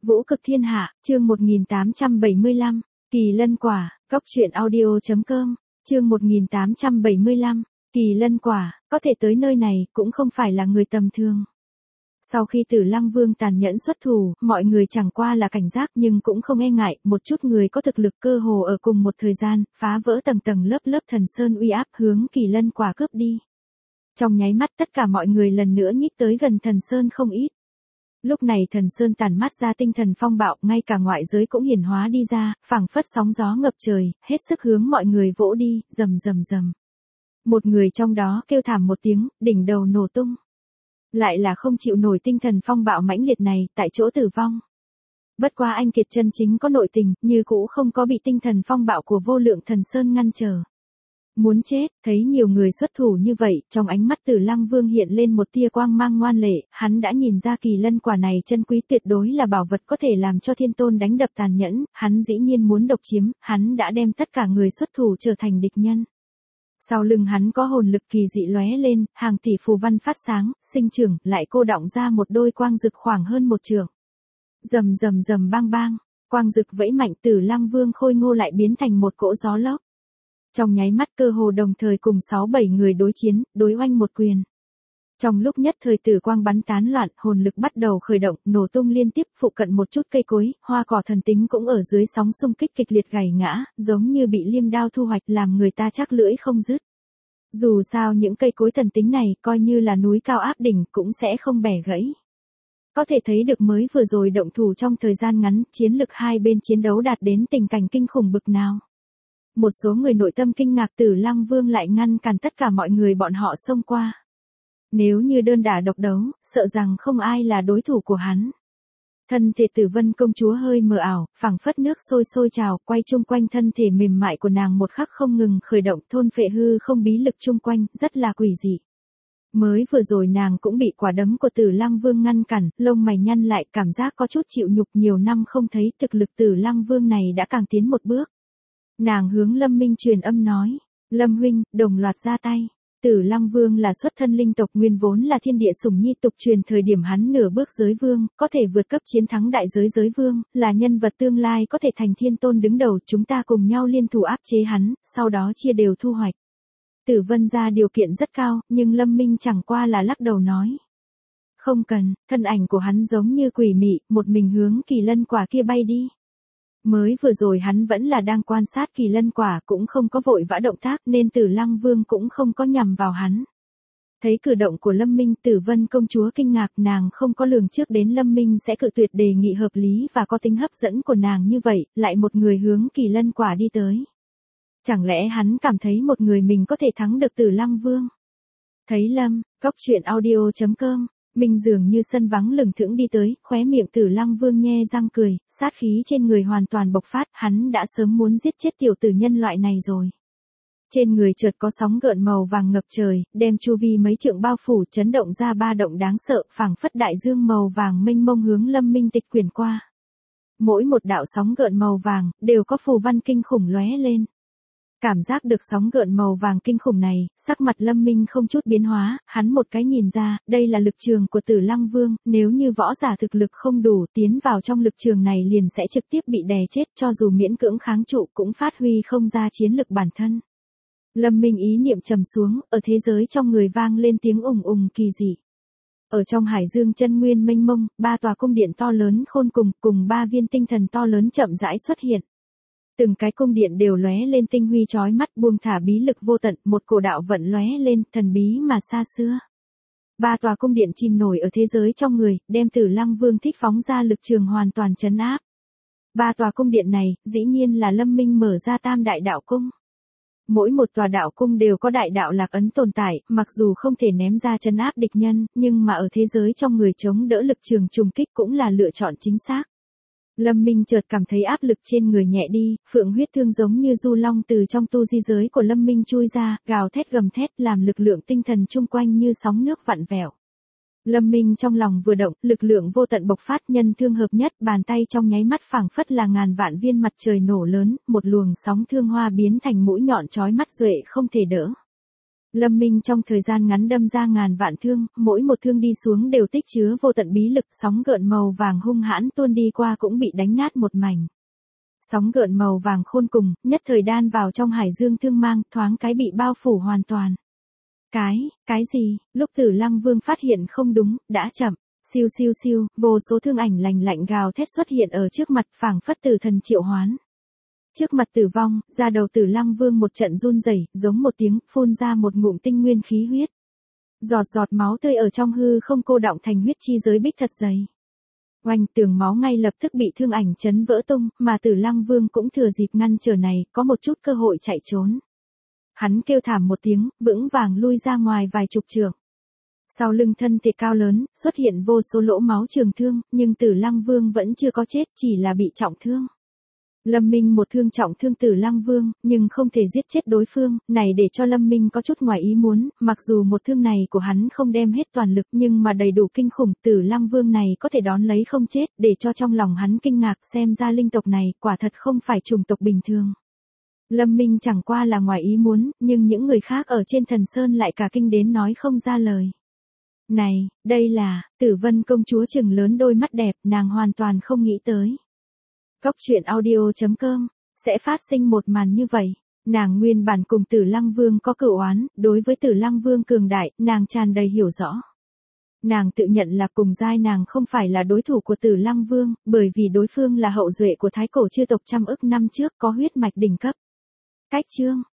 Vũ cực thiên hạ, chương 1875, Kỳ lân quả, Cóc truyện audio.com, chương 1875, Kỳ lân quả, có thể tới nơi này cũng không phải là người tầm thường. Sau khi Tử Lăng Vương tàn nhẫn xuất thủ, mọi người chẳng qua là cảnh giác nhưng cũng không e ngại, một chút người có thực lực cơ hồ ở cùng một thời gian, phá vỡ tầng tầng lớp lớp thần sơn uy áp hướng Kỳ lân quả cướp đi. Trong nháy mắt tất cả mọi người lần nữa nhích tới gần thần sơn không ít. Lúc này thần sơn tản mát ra tinh thần phong bạo, ngay cả ngoại giới cũng hiển hóa đi ra, phảng phất sóng gió ngập trời, hết sức hướng mọi người vỗ đi, rầm rầm rầm. Một người trong đó kêu thảm một tiếng, đỉnh đầu nổ tung. Lại là không chịu nổi tinh thần phong bạo mãnh liệt này, tại chỗ tử vong. Bất quá anh kiệt chân chính có nội tình, như cũ không có bị tinh thần phong bạo của vô lượng thần sơn ngăn trở. Muốn chết, thấy nhiều người xuất thủ như vậy, trong ánh mắt Tử Lăng Vương hiện lên một tia quang mang ngoan lệ, hắn đã nhìn ra kỳ lân quả này chân quý tuyệt đối là bảo vật có thể làm cho thiên tôn đánh đập tàn nhẫn, hắn dĩ nhiên muốn độc chiếm, hắn đã đem tất cả người xuất thủ trở thành địch nhân. Sau lưng hắn có hồn lực kỳ dị lóe lên, hàng tỷ phù văn phát sáng, sinh trưởng, lại cô đọng ra một đôi quang dực khoảng hơn một trượng. Rầm rầm rầm bang bang, quang dực vẫy mạnh, Tử Lăng Vương khôi ngô lại biến thành một cỗ gió lốc. Trong nháy mắt cơ hồ đồng thời cùng 6-7 người đối chiến, đối oanh một quyền. Trong lúc nhất thời tử quang bắn tán loạn, hồn lực bắt đầu khởi động, nổ tung liên tiếp, phụ cận một chút cây cối, hoa cỏ thần tính cũng ở dưới sóng xung kích kịch liệt gảy ngã, giống như bị liêm đao thu hoạch, làm người ta chắc lưỡi không dứt. Dù sao những cây cối thần tính này, coi như là núi cao áp đỉnh, cũng sẽ không bẻ gãy. Có thể thấy được mới vừa rồi động thủ trong thời gian ngắn, chiến lực hai bên chiến đấu đạt đến tình cảnh kinh khủng bực nào. Một số người nội tâm kinh ngạc, Tử Lăng Vương lại ngăn cản tất cả mọi người bọn họ xông qua. Nếu như đơn đả độc đấu, sợ rằng không ai là đối thủ của hắn. Thân thể Tử Vân công chúa hơi mờ ảo, phảng phất nước sôi sôi trào, quay chung quanh thân thể mềm mại của nàng một khắc không ngừng khởi động, thôn phệ hư không bí lực chung quanh, rất là quỷ dị. Mới vừa rồi nàng cũng bị quả đấm của Tử Lăng Vương ngăn cản, lông mày nhăn lại, cảm giác có chút chịu nhục, nhiều năm không thấy, thực lực Tử Lăng Vương này đã càng tiến một bước. Nàng hướng Lâm Minh truyền âm nói, Lâm huynh, đồng loạt ra tay. Tử Lăng Vương là xuất thân linh tộc, nguyên vốn là thiên địa sủng nhi, tục truyền thời điểm hắn nửa bước giới vương, có thể vượt cấp chiến thắng đại giới giới vương, là nhân vật tương lai có thể thành thiên tôn đứng đầu, chúng ta cùng nhau liên thủ áp chế hắn, sau đó chia đều thu hoạch. Tử Vân ra điều kiện rất cao, nhưng Lâm Minh chẳng qua là lắc đầu nói. Không cần, thân ảnh của hắn giống như quỷ mị, một mình hướng kỳ lân quả kia bay đi. Mới vừa rồi hắn vẫn là đang quan sát kỳ lân quả, cũng không có vội vã động tác, nên Tử Lăng Vương cũng không có nhằm vào hắn. Thấy cử động của Lâm Minh, Tử Vân công chúa kinh ngạc, nàng không có lường trước đến Lâm Minh sẽ cự tuyệt đề nghị hợp lý và có tính hấp dẫn của nàng như vậy, lại một người hướng kỳ lân quả đi tới. Chẳng lẽ hắn cảm thấy một người mình có thể thắng được Tử Lăng Vương? Thấy Lâm, Cóc truyện audio.com, Minh dường như sân vắng lừng thững đi tới, khóe miệng Tử Lăng Vương nhe răng cười, sát khí trên người hoàn toàn bộc phát, hắn đã sớm muốn giết chết tiểu tử nhân loại này rồi. Trên người chợt có sóng gợn màu vàng ngập trời, đem chu vi mấy trượng bao phủ, chấn động ra ba động đáng sợ, phảng phất đại dương màu vàng mênh mông hướng Lâm Minh tịch quyển qua. Mỗi một đạo sóng gợn màu vàng, đều có phù văn kinh khủng lóe lên. Cảm giác được sóng gợn màu vàng kinh khủng này, sắc mặt Lâm Minh không chút biến hóa, hắn một cái nhìn ra, đây là lực trường của Tử Lăng Vương, nếu như võ giả thực lực không đủ, tiến vào trong lực trường này liền sẽ trực tiếp bị đè chết, cho dù miễn cưỡng kháng trụ cũng phát huy không ra chiến lực bản thân. Lâm Minh ý niệm trầm xuống, ở thế giới trong người vang lên tiếng ùng ùng kỳ dị. Ở trong hải dương chân nguyên mênh mông, ba tòa cung điện to lớn khôn cùng ba viên tinh thần to lớn chậm rãi xuất hiện. Từng cái cung điện đều lóe lên tinh huy chói mắt, buông thả bí lực vô tận, một cổ đạo vận lóe lên, thần bí mà xa xưa. Ba tòa cung điện chìm nổi ở thế giới trong người, đem Tử Lăng Vương thích phóng ra lực trường hoàn toàn trấn áp. Ba tòa cung điện này, dĩ nhiên là Lâm Minh mở ra tam đại đạo cung. Mỗi một tòa đạo cung đều có đại đạo lạc ấn tồn tại, mặc dù không thể ném ra trấn áp địch nhân, nhưng mà ở thế giới trong người chống đỡ lực trường trùng kích cũng là lựa chọn chính xác. Lâm Minh chợt cảm thấy áp lực trên người nhẹ đi, phượng huyết thương giống như du long từ trong tu di giới của Lâm Minh chui ra, gào thét gầm thét, làm lực lượng tinh thần chung quanh như sóng nước vặn vẹo. Lâm Minh trong lòng vừa động, lực lượng vô tận bộc phát, nhân thương hợp nhất, bàn tay trong nháy mắt phảng phất là ngàn vạn viên mặt trời nổ lớn, một luồng sóng thương hoa biến thành mũi nhọn chói mắt duệ không thể đỡ. Lâm Minh trong thời gian ngắn đâm ra ngàn vạn thương, mỗi một thương đi xuống đều tích chứa vô tận bí lực, sóng gợn màu vàng hung hãn tuôn đi qua cũng bị đánh nát một mảnh. Sóng gợn màu vàng khôn cùng, nhất thời đan vào trong hải dương thương mang, thoáng cái bị bao phủ hoàn toàn. Cái gì? Lúc Tử Lăng Vương phát hiện không đúng, đã chậm. Siêu siêu siêu, vô số thương ảnh lạnh lạnh gào thét xuất hiện ở trước mặt, phảng phất tử thần triệu hoán. Trước mặt tử vong, da đầu Tử Lăng Vương một trận run rẩy, giống một tiếng, phun ra một ngụm tinh nguyên khí huyết. Giọt giọt máu tươi ở trong hư không cô đọng thành huyết chi giới bích thật dày. Oanh, tường máu ngay lập tức bị thương ảnh chấn vỡ tung, mà Tử Lăng Vương cũng thừa dịp ngăn trở này, có một chút cơ hội chạy trốn. Hắn kêu thảm một tiếng, vững vàng lui ra ngoài vài chục trượng. Sau lưng thân thể cao lớn, xuất hiện vô số lỗ máu trường thương, nhưng Tử Lăng Vương vẫn chưa có chết, chỉ là bị trọng thương. Lâm Minh một thương trọng thương Tử Lăng Vương, nhưng không thể giết chết đối phương, này để cho Lâm Minh có chút ngoài ý muốn, mặc dù một thương này của hắn không đem hết toàn lực nhưng mà đầy đủ kinh khủng, Tử Lăng Vương này có thể đón lấy không chết, để cho trong lòng hắn kinh ngạc, xem ra linh tộc này quả thật không phải chủng tộc bình thường. Lâm Minh chẳng qua là ngoài ý muốn, nhưng những người khác ở trên Thần Sơn lại cả kinh đến nói không ra lời. Này, đây là, Tử Vân công chúa trừng lớn đôi mắt đẹp, nàng hoàn toàn không nghĩ tới. Góc truyện audio.com, sẽ phát sinh một màn như vậy. Nàng nguyên bản cùng Tử Lăng Vương có cửu oán, đối với Tử Lăng Vương cường đại, nàng tràn đầy hiểu rõ. Nàng tự nhận là cùng giai nàng không phải là đối thủ của Tử Lăng Vương, bởi vì đối phương là hậu duệ của thái cổ chư tộc trăm ức năm trước có huyết mạch đỉnh cấp. Cách chương